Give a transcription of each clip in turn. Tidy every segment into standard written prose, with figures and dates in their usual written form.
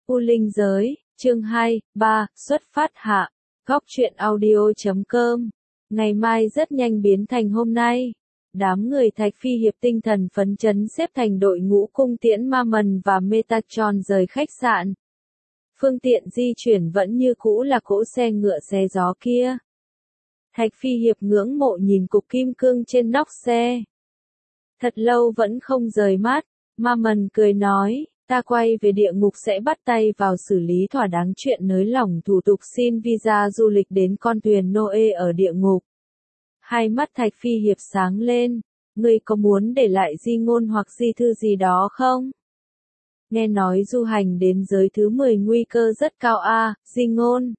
U Linh Giới, chương 2, 3, xuất phát hạ. Góc truyện audio.com. Ngày mai rất nhanh biến thành hôm nay. Đám người Thạch Phi Hiệp tinh thần phấn chấn xếp thành đội ngũ cung tiễn Ma Mần và Metatron rời khách sạn. Phương tiện di chuyển vẫn như cũ là cỗ xe ngựa xe gió kia. Thạch Phi Hiệp ngưỡng mộ nhìn cục kim cương trên nóc xe. Thật lâu vẫn không rời mắt, Ma Mần cười nói, ta quay về địa ngục sẽ bắt tay vào xử lý thỏa đáng chuyện nới lỏng thủ tục xin visa du lịch đến con thuyền Noe ở địa ngục. Hai mắt Thạch Phi Hiệp sáng lên, ngươi có muốn để lại di ngôn hoặc di thư gì đó không? Nghe nói du hành đến giới thứ 10 nguy cơ rất cao di ngôn.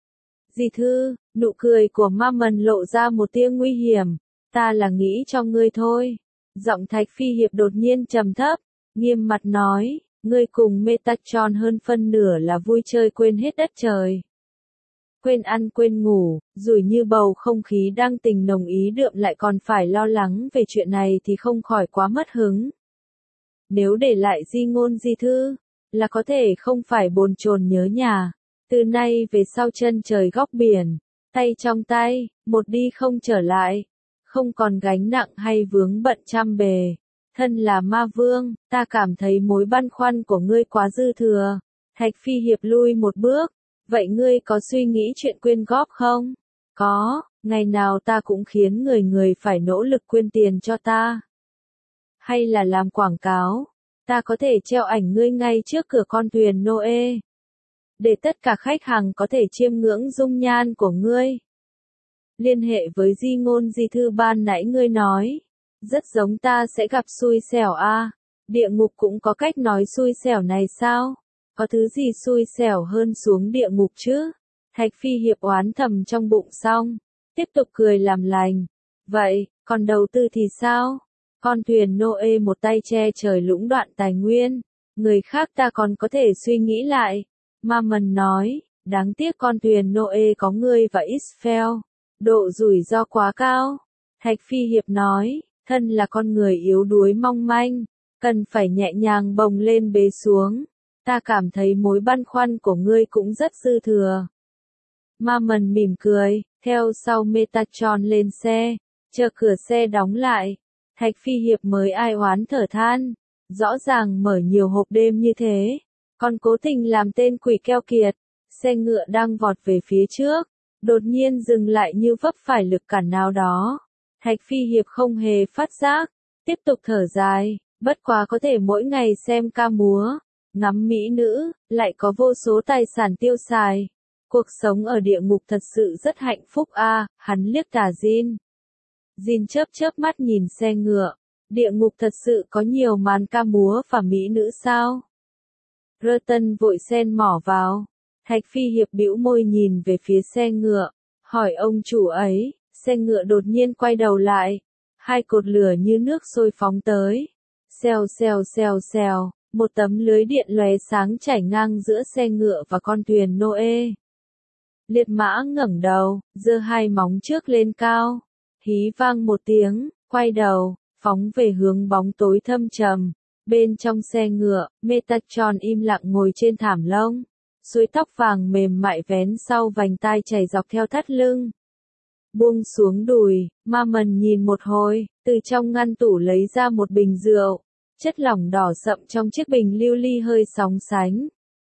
Di thư, nụ cười của Ma Mần lộ ra một tia nguy hiểm, ta là nghĩ cho ngươi thôi. Giọng Thạch Phi Hiệp đột nhiên trầm thấp, nghiêm mặt nói, ngươi cùng Metatron hơn phân nửa là vui chơi quên hết đất trời. Quên ăn quên ngủ, rủi như bầu không khí đang tình nồng ý đượm lại còn phải lo lắng về chuyện này thì không khỏi quá mất hứng. Nếu để lại di ngôn di thư, là có thể không phải bồn chồn nhớ nhà, từ nay về sau chân trời góc biển, tay trong tay, một đi không trở lại, không còn gánh nặng hay vướng bận trăm bề. Thân là ma vương, ta cảm thấy mối băn khoăn của ngươi quá dư thừa. Thạch Phi Hiệp lui một bước, vậy ngươi có suy nghĩ chuyện quyên góp không? Có, ngày nào ta cũng khiến người phải nỗ lực quyên tiền cho ta. Hay là làm quảng cáo, ta có thể treo ảnh ngươi ngay trước cửa con thuyền Noe, để tất cả khách hàng có thể chiêm ngưỡng dung nhan của ngươi. Liên hệ với di ngôn di thư ban nãy ngươi nói, rất giống ta sẽ gặp xui xẻo địa ngục cũng có cách nói xui xẻo này sao? Có thứ gì xui xẻo hơn xuống địa ngục chứ? Thạch Phi Hiệp oán thầm trong bụng xong, tiếp tục cười làm lành. Vậy, còn đầu tư thì sao? Con thuyền Noe một tay che trời lũng đoạn tài nguyên, người khác ta còn có thể suy nghĩ lại. Ma Mần nói, đáng tiếc con thuyền Noe có ngươi và Israel, độ rủi ro quá cao. Thạch Phi Hiệp nói, thân là con người yếu đuối mong manh, cần phải nhẹ nhàng bồng lên bế xuống. Ta cảm thấy mối băn khoăn của ngươi cũng rất dư thừa. Ma Mần mỉm cười, theo sau Metatron lên xe, chờ cửa xe đóng lại. Thạch Phi Hiệp mới ai oán thở than, rõ ràng mở nhiều hộp đêm như thế, còn cố tình làm tên quỷ keo kiệt. Xe ngựa đang vọt về phía trước, đột nhiên dừng lại như vấp phải lực cản nào đó. Thạch Phi Hiệp không hề phát giác, tiếp tục thở dài, bất quá có thể mỗi ngày xem ca múa, ngắm mỹ nữ, lại có vô số tài sản tiêu xài. Cuộc sống ở địa ngục thật sự rất hạnh phúc hắn liếc tà Jin. Jin chớp mắt nhìn xe ngựa, địa ngục thật sự có nhiều màn ca múa và mỹ nữ sao? Reuton vội xen mỏ vào. Thạch Phi Hiệp bĩu môi nhìn về phía xe ngựa, hỏi ông chủ ấy. Xe ngựa đột nhiên quay đầu lại, hai cột lửa như nước sôi phóng tới. Xèo xèo xèo xèo, một tấm lưới điện lóe sáng chảy ngang giữa xe ngựa và con thuyền Noe. Liệt mã ngẩng đầu, giơ hai móng trước lên cao, hí vang một tiếng, quay đầu, phóng về hướng bóng tối thâm trầm. Bên trong xe ngựa, Metatron im lặng ngồi trên thảm lông, suối tóc vàng mềm mại vén sau vành tai chảy dọc theo thắt lưng. Buông xuống đùi, Ma Mần nhìn một hồi, từ trong ngăn tủ lấy ra một bình rượu, chất lỏng đỏ sậm trong chiếc bình lưu ly hơi sóng sánh.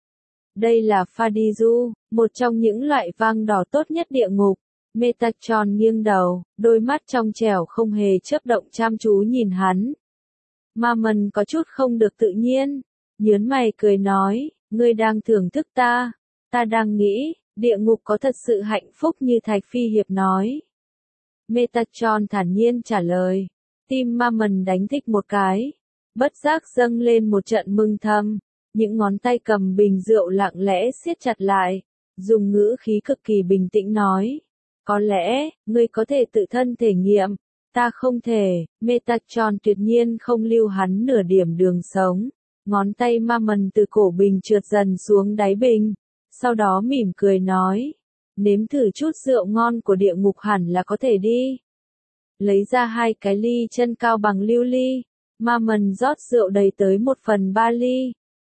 Đây là Fadizu, một trong những loại vang đỏ tốt nhất địa ngục. Metatron nghiêng đầu, đôi mắt trong trẻo không hề chớp động chăm chú nhìn hắn. Ma Mần có chút không được tự nhiên, nhớn mày cười nói, ngươi đang thưởng thức ta đang nghĩ, địa ngục có thật sự hạnh phúc như Thạch Phi Hiệp nói. Metatron thản nhiên trả lời. Tim Ma Mần đánh thích một cái, bất giác dâng lên một trận mừng thầm. Những ngón tay cầm bình rượu lặng lẽ siết chặt lại, dùng ngữ khí cực kỳ bình tĩnh nói. Có lẽ, ngươi có thể tự thân thể nghiệm, ta không thể. Metatron tuyệt nhiên không lưu hắn nửa điểm đường sống. Ngón tay Ma Mần từ cổ bình trượt dần xuống đáy bình. Sau đó mỉm cười nói, nếm thử chút rượu ngon của địa ngục hẳn là có thể đi. Lấy ra hai cái ly chân cao bằng lưu ly, Ma Mần rót rượu đầy tới 1/3 ly.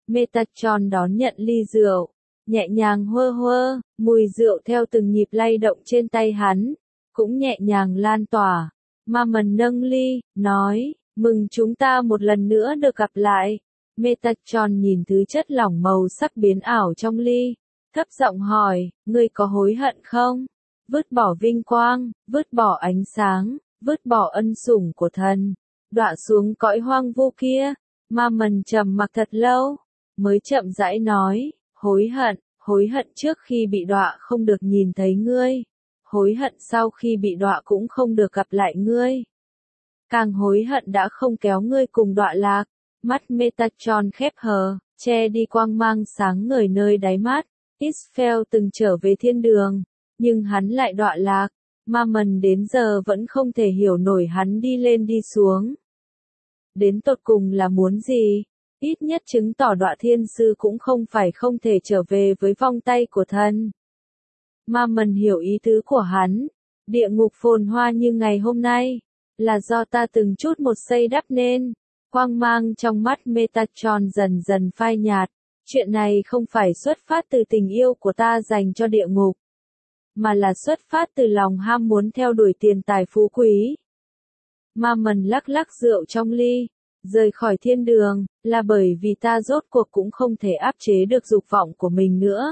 Metatron đón nhận ly rượu, nhẹ nhàng hơ hơ, mùi rượu theo từng nhịp lay động trên tay hắn, cũng nhẹ nhàng lan tỏa. Mammon nâng ly, nói, mừng chúng ta một lần nữa được gặp lại. Metatron nhìn thứ chất lỏng màu sắc biến ảo trong ly, thấp giọng hỏi, ngươi có hối hận không? Vứt bỏ vinh quang, vứt bỏ ánh sáng, vứt bỏ ân sủng của thần, đọa xuống cõi hoang vu kia. Mammon trầm mặc thật lâu, mới chậm rãi nói, hối hận trước khi bị đọa không được nhìn thấy ngươi, hối hận sau khi bị đọa cũng không được gặp lại ngươi. Càng hối hận đã không kéo ngươi cùng đọa lạc. Mắt Metatron khép hờ, che đi quang mang sáng ngời nơi đáy mắt. Israfel từng trở về thiên đường, nhưng hắn lại đọa lạc. Mammon đến giờ vẫn không thể hiểu nổi hắn đi lên đi xuống. Đến tột cùng là muốn gì? Ít nhất chứng tỏ đọa thiên sư cũng không phải không thể trở về với vòng tay của thần. Mammon hiểu ý tứ của hắn. Địa ngục phồn hoa như ngày hôm nay, là do ta từng chút một xây đắp nên. Quang mang trong mắt Metatron dần dần phai nhạt. Chuyện này không phải xuất phát từ tình yêu của ta dành cho địa ngục, mà là xuất phát từ lòng ham muốn theo đuổi tiền tài phú quý. Mammon lắc lắc rượu trong ly, rời khỏi thiên đường, là bởi vì ta rốt cuộc cũng không thể áp chế được dục vọng của mình nữa.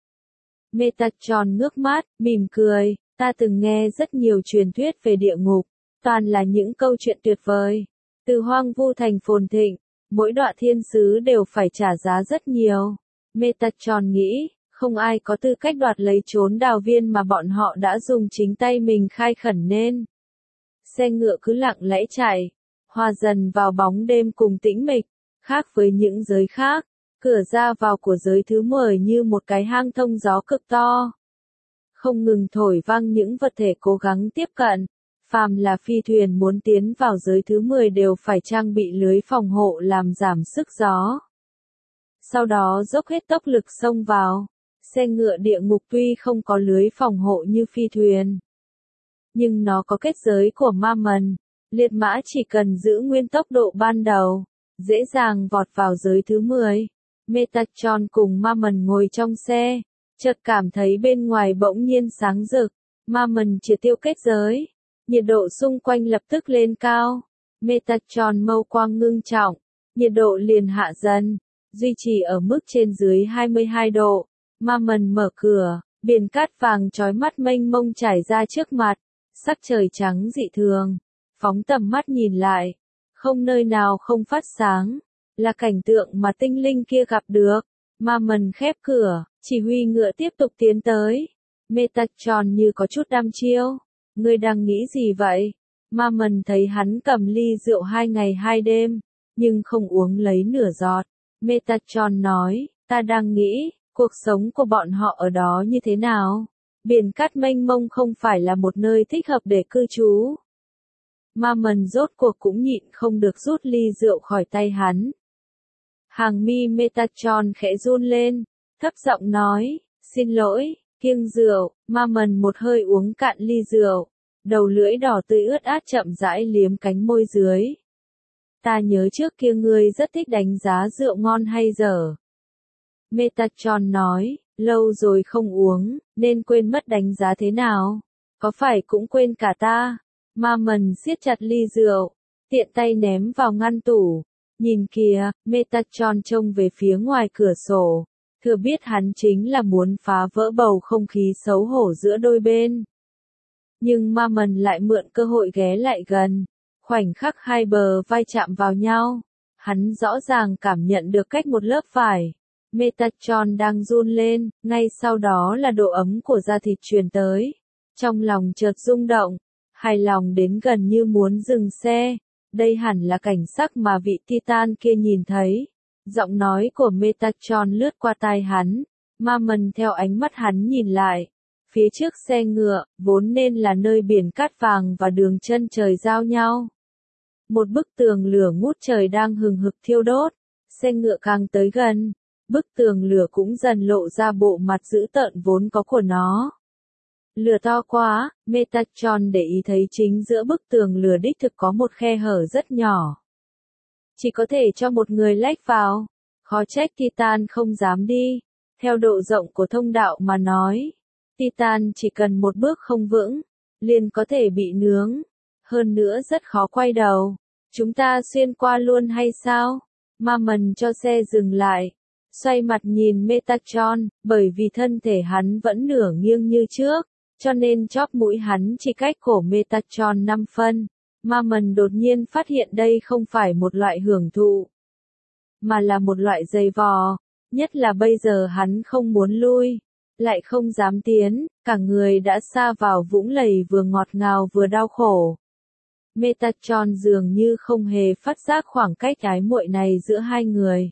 Metatron ngước mắt, mỉm cười, ta từng nghe rất nhiều truyền thuyết về địa ngục, toàn là những câu chuyện tuyệt vời. Từ hoang vu thành phồn thịnh, mỗi đọa thiên sứ đều phải trả giá rất nhiều. Metatron nghĩ, không ai có tư cách đoạt lấy chốn đào viên mà bọn họ đã dùng chính tay mình khai khẩn nên. Xe ngựa cứ lặng lẽ chạy, hòa dần vào bóng đêm cùng tĩnh mịch, khác với những giới khác, cửa ra vào của giới thứ 10 như một cái hang thông gió cực to. Không ngừng thổi vang những vật thể cố gắng tiếp cận. Phàm là phi thuyền muốn tiến vào giới thứ 10 đều phải trang bị lưới phòng hộ làm giảm sức gió. Sau đó dốc hết tốc lực xông vào. Xe ngựa địa ngục tuy không có lưới phòng hộ như phi thuyền, nhưng nó có kết giới của Mammon. Liệt mã chỉ cần giữ nguyên tốc độ ban đầu, dễ dàng vọt vào giới thứ 10. Metatron cùng Mammon ngồi trong xe, chợt cảm thấy bên ngoài bỗng nhiên sáng rực. Mammon triệt tiêu kết giới. Nhiệt độ xung quanh lập tức lên cao. Metatron mâu quang ngưng trọng. Nhiệt độ liền hạ dần, duy trì ở mức trên dưới 22 độ. Mammon mở cửa, biển cát vàng chói mắt mênh mông trải ra trước mặt. Sắc trời trắng dị thường. Phóng tầm mắt nhìn lại, không nơi nào không phát sáng. Là cảnh tượng mà tinh linh kia gặp được. Mammon khép cửa, chỉ huy ngựa tiếp tục tiến tới. Metatron như có chút đăm chiêu. Ngươi đang nghĩ gì vậy? Mammon thấy hắn cầm ly rượu 2 ngày 2 đêm, nhưng không uống lấy nửa giọt. Metatron nói, ta đang nghĩ, cuộc sống của bọn họ ở đó như thế nào? Biển cát mênh mông không phải là một nơi thích hợp để cư trú. Mammon rốt cuộc cũng nhịn không được rút ly rượu khỏi tay hắn. Hàng mi Metatron khẽ run lên, thấp giọng nói, xin lỗi. Kiêng rượu, Mammon một hơi uống cạn ly rượu, đầu lưỡi đỏ tươi ướt át chậm rãi liếm cánh môi dưới. Ta nhớ trước kia ngươi rất thích đánh giá rượu ngon hay dở. Metatron nói, lâu rồi không uống, nên quên mất đánh giá thế nào. Có phải cũng quên cả ta? Mammon siết chặt ly rượu, tiện tay ném vào ngăn tủ. Nhìn kìa, Metatron trông về phía ngoài cửa sổ. Thừa biết hắn chính là muốn phá vỡ bầu không khí xấu hổ giữa đôi bên. Nhưng Mammon lại mượn cơ hội ghé lại gần. Khoảnh khắc hai bờ vai chạm vào nhau. Hắn rõ ràng cảm nhận được cách một lớp vải. Metatron đang run lên, ngay sau đó là độ ấm của da thịt truyền tới. Trong lòng chợt rung động, hài lòng đến gần như muốn dừng xe. Đây hẳn là cảnh sắc mà vị Titan kia nhìn thấy. Giọng nói của Metatron lướt qua tai hắn. Mammon theo ánh mắt hắn nhìn lại. Phía trước xe ngựa, vốn nên là nơi biển cát vàng và đường chân trời giao nhau. Một bức tường lửa ngút trời đang hừng hực thiêu đốt. Xe ngựa càng tới gần, bức tường lửa cũng dần lộ ra bộ mặt dữ tợn vốn có của nó. Lửa to quá, Metatron để ý thấy chính giữa bức tường lửa đích thực có một khe hở rất nhỏ. Chỉ có thể cho một người lách vào. Khó trách Titan không dám đi. Theo độ rộng của thông đạo mà nói, Titan chỉ cần một bước không vững, liền có thể bị nướng. Hơn nữa rất khó quay đầu. Chúng ta xuyên qua luôn hay sao? Mammon cho xe dừng lại. Xoay mặt nhìn Metatron, bởi vì thân thể hắn vẫn nửa nghiêng như trước, cho nên chóp mũi hắn chỉ cách cổ Metatron 5 phân. Mammon đột nhiên phát hiện đây không phải một loại hưởng thụ, mà là một loại giày vò. Nhất là bây giờ hắn không muốn lui, lại không dám tiến, cả người đã sa vào vũng lầy vừa ngọt ngào vừa đau khổ. Metatron dường như không hề phát giác khoảng cách ái muội này giữa hai người.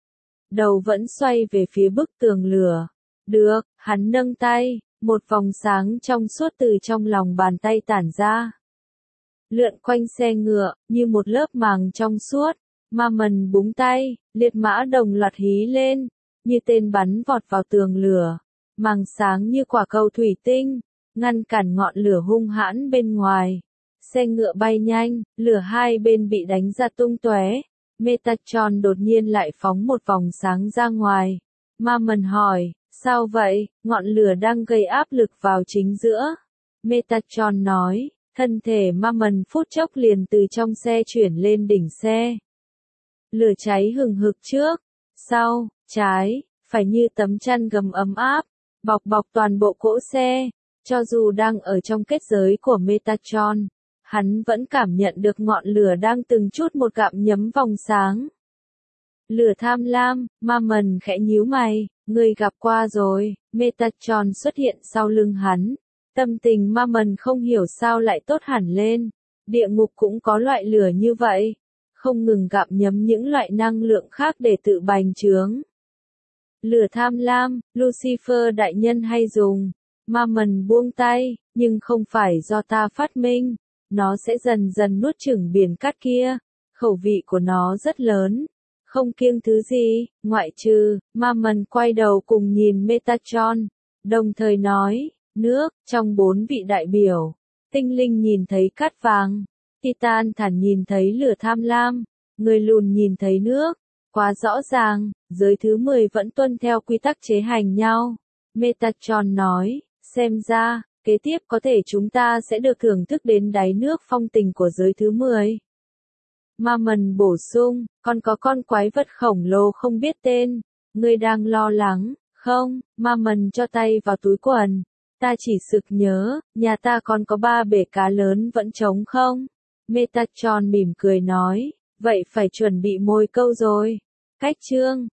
Đầu vẫn xoay về phía bức tường lửa. Được, hắn nâng tay, một vòng sáng trong suốt từ trong lòng bàn tay tản ra. Lượn quanh xe ngựa, như một lớp màng trong suốt. Mammon búng tay, liệt mã đồng loạt hí lên, như tên bắn vọt vào tường lửa. Màng sáng như quả cầu thủy tinh, ngăn cản ngọn lửa hung hãn bên ngoài. Xe ngựa bay nhanh, lửa hai bên bị đánh ra tung tóe. Metatron đột nhiên lại phóng một vòng sáng ra ngoài. Mammon hỏi, sao vậy? Ngọn lửa đang gây áp lực vào chính giữa. Metatron nói, thân thể Mammon phút chốc liền từ trong xe chuyển lên đỉnh xe. Lửa cháy hừng hực trước, sau, trái, phải như tấm chăn gấm ấm áp, bọc bọc toàn bộ cỗ xe. Cho dù đang ở trong kết giới của Metatron, hắn vẫn cảm nhận được ngọn lửa đang từng chút một gặm nhấm vòng sáng. Lửa tham lam, Mammon khẽ nhíu mày, người gặp qua rồi. Metatron xuất hiện sau lưng hắn. Tâm tình Mammon không hiểu sao lại tốt hẳn lên. Địa ngục cũng có loại lửa như vậy, không ngừng gặm nhấm những loại năng lượng khác để tự bành trướng. Lửa tham lam, Lucifer đại nhân hay dùng. Mammon buông tay, nhưng không phải do ta phát minh. Nó sẽ dần dần nuốt chửng biển cát kia. Khẩu vị của nó rất lớn, không kiêng thứ gì, ngoại trừ. Mammon quay đầu cùng nhìn Metatron, đồng thời nói, nước. Trong 4 vị đại biểu, tinh linh nhìn thấy cát vàng, Titan thản nhìn thấy lửa tham lam, người lùn nhìn thấy nước. Quá rõ ràng, giới thứ 10 vẫn tuân theo quy tắc chế hành nhau. Metatron nói, xem ra, kế tiếp có thể chúng ta sẽ được thưởng thức đến đáy nước phong tình của giới thứ 10. Mammon bổ sung, còn có con quái vật khổng lồ không biết tên. Ngươi đang lo lắng, không? Mammon cho tay vào túi quần. Ta chỉ sực nhớ, nhà ta còn có 3 bể cá lớn vẫn trống không? Metatron mỉm cười nói, vậy phải chuẩn bị mồi câu rồi. Cách chương